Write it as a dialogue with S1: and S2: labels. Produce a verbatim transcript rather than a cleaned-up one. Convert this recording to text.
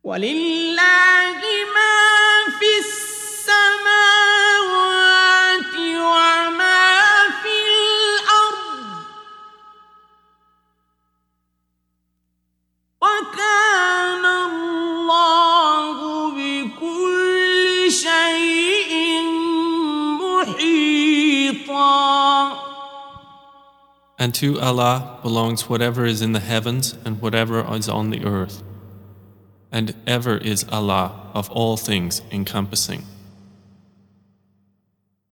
S1: ولله ما في السماوات وما في الأرض وكان الله بكل شيء محيطا.
S2: And to Allah belongs whatever is in the heavens and whatever is on the earth. And ever is Allah of all things encompassing.